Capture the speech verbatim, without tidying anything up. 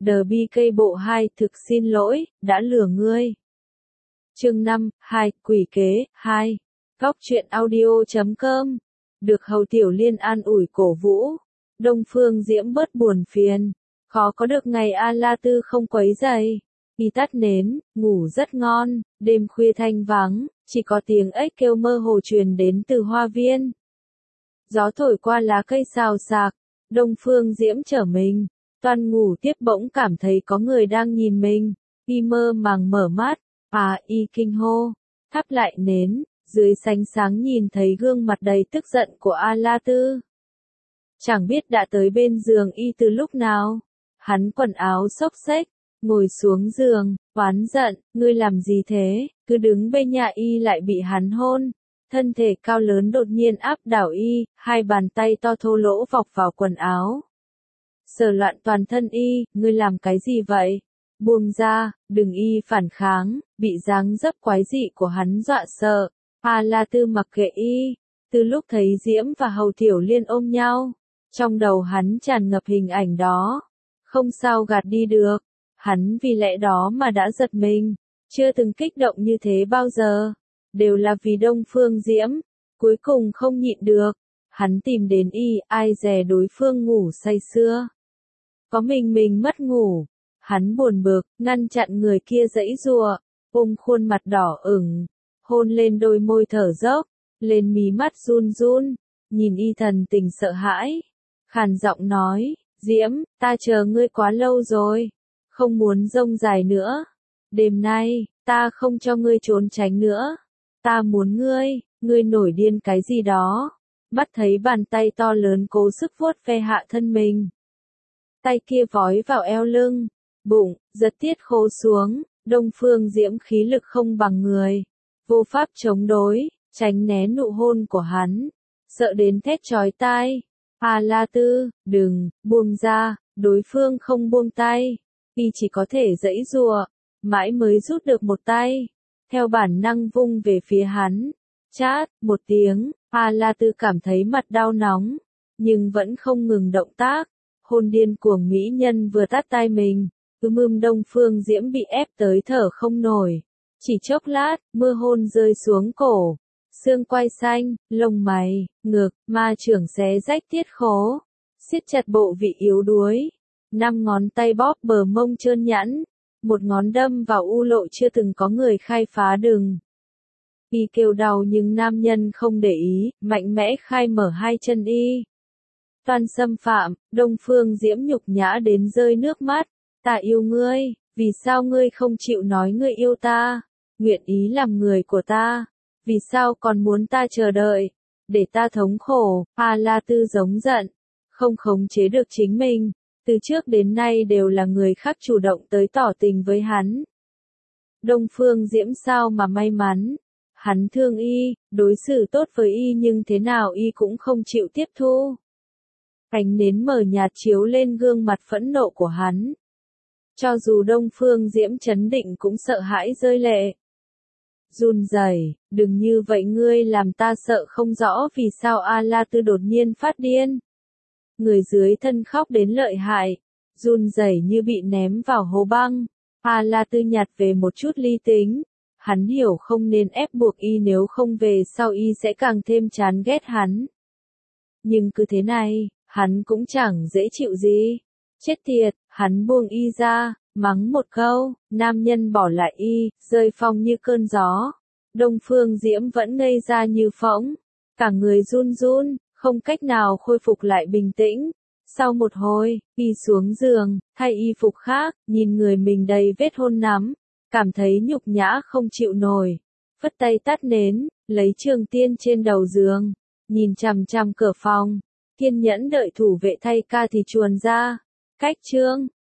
The bê ca bộ hai thực xin lỗi, đã lừa ngươi. Chương năm, hai, quỷ kế, hai. Góc truyện audio chấm com. Được Hầu Tiểu Liên an ủi cổ vũ. Đông Phương Diễm bớt buồn phiền. Khó có được ngày A La Tư không quấy rầy. Y tắt nến, ngủ rất ngon, đêm khuya thanh vắng, chỉ có tiếng ếch kêu mơ hồ truyền đến từ hoa viên. Gió thổi qua lá cây xào xạc, Đông Phương Diễm trở mình, toan ngủ tiếp bỗng cảm thấy có người đang nhìn mình, y mơ màng mở mắt, à y kinh hô, thắp lại nến, dưới sánh sáng nhìn thấy gương mặt đầy tức giận của A La Tư. Chẳng biết đã tới bên giường y từ lúc nào, hắn quần áo xốc xếch, ngồi xuống giường, oán giận, ngươi làm gì thế, cứ đứng bên nhà y lại bị hắn hôn. Thân thể cao lớn đột nhiên áp đảo y, hai bàn tay to thô lỗ vọc vào quần áo. Sờ loạn toàn thân y, ngươi làm cái gì vậy? Buông ra, đừng y phản kháng, bị dáng dấp quái dị của hắn dọa sợ. A La Tư mặc kệ y, từ lúc thấy Diễm và Hầu Tiểu Liên ôm nhau, trong đầu hắn tràn ngập hình ảnh đó. Không sao gạt đi được, hắn vì lẽ đó mà đã giật mình, chưa từng kích động như thế bao giờ. Đều là vì Đông Phương Diễm, cuối cùng không nhịn được, hắn tìm đến y, ai dè đối phương ngủ say sưa. Có mình mình mất ngủ, hắn buồn bực, ngăn chặn người kia giãy giụa, ôm khuôn mặt đỏ ửng, hôn lên đôi môi thở dốc, lên mí mắt run run, nhìn y thần tình sợ hãi, khàn giọng nói, Diễm, ta chờ ngươi quá lâu rồi, không muốn rông dài nữa, đêm nay, ta không cho ngươi trốn tránh nữa. Ta muốn ngươi, ngươi nổi điên cái gì đó. Bắt thấy bàn tay to lớn cố sức vuốt ve hạ thân mình. Tay kia vói vào eo lưng, bụng, giật tiết khô xuống, Đông Phương Diễm khí lực không bằng người. Vô pháp chống đối, tránh né nụ hôn của hắn. Sợ đến thét chói tai. A La Tư, đừng, buông ra, đối phương không buông tay. Y chỉ có thể giãy giụa, mãi mới rút được một tay. Theo bản năng vung về phía hắn. Chát, một tiếng, A La Tư cảm thấy mặt đau nóng, nhưng vẫn không ngừng động tác. Hôn điên cuồng mỹ nhân vừa tát tai mình, ưm ưm Đông Phương Diễm bị ép tới thở không nổi. Chỉ chốc lát, mưa hôn rơi xuống cổ, xương quai xanh, lông mày, ngực, ma trưởng xé rách tiết khố, siết chặt bộ vị yếu đuối. Năm ngón tay bóp bờ mông trơn nhẵn. Một ngón đâm vào u lộ chưa từng có người khai phá đừng. Y kêu đau nhưng nam nhân không để ý, mạnh mẽ khai mở hai chân y. Toan xâm phạm, Đông Phương Diễm nhục nhã đến rơi nước mắt. Ta yêu ngươi, vì sao ngươi không chịu nói ngươi yêu ta, nguyện ý làm người của ta, vì sao còn muốn ta chờ đợi, để ta thống khổ. A La Tư giống giận, không khống chế được chính mình. Từ trước đến nay đều là người khác chủ động tới tỏ tình với hắn. Đông Phương Diễm sao mà may mắn. Hắn thương y, đối xử tốt với y nhưng thế nào y cũng không chịu tiếp thu. Ánh nến mờ nhạt chiếu lên gương mặt phẫn nộ của hắn. Cho dù Đông Phương Diễm chấn định cũng sợ hãi rơi lệ. Run rẩy, đừng như vậy ngươi làm ta sợ không rõ vì sao A La Tư đột nhiên phát điên. Người dưới thân khóc đến lợi hại, run rẩy như bị ném vào hố băng. A La Tư nhặt về một chút lý tính. Hắn hiểu không nên ép buộc y nếu không về sau y sẽ càng thêm chán ghét hắn. Nhưng cứ thế này, hắn cũng chẳng dễ chịu gì. Chết tiệt, hắn buông y ra, mắng một câu, nam nhân bỏ lại y, rơi phong như cơn gió. Đông Phương Diễm vẫn ngây ra như phỗng, cả người run run. Không cách nào khôi phục lại bình tĩnh. Sau một hồi, y xuống giường, thay y phục khác, nhìn người mình đầy vết hôn nắm, cảm thấy nhục nhã không chịu nổi. Phất tay tắt nến, lấy trường tiên trên đầu giường, nhìn chằm chằm cửa phòng, kiên nhẫn đợi thủ vệ thay ca thì chuồn ra. Cách chương,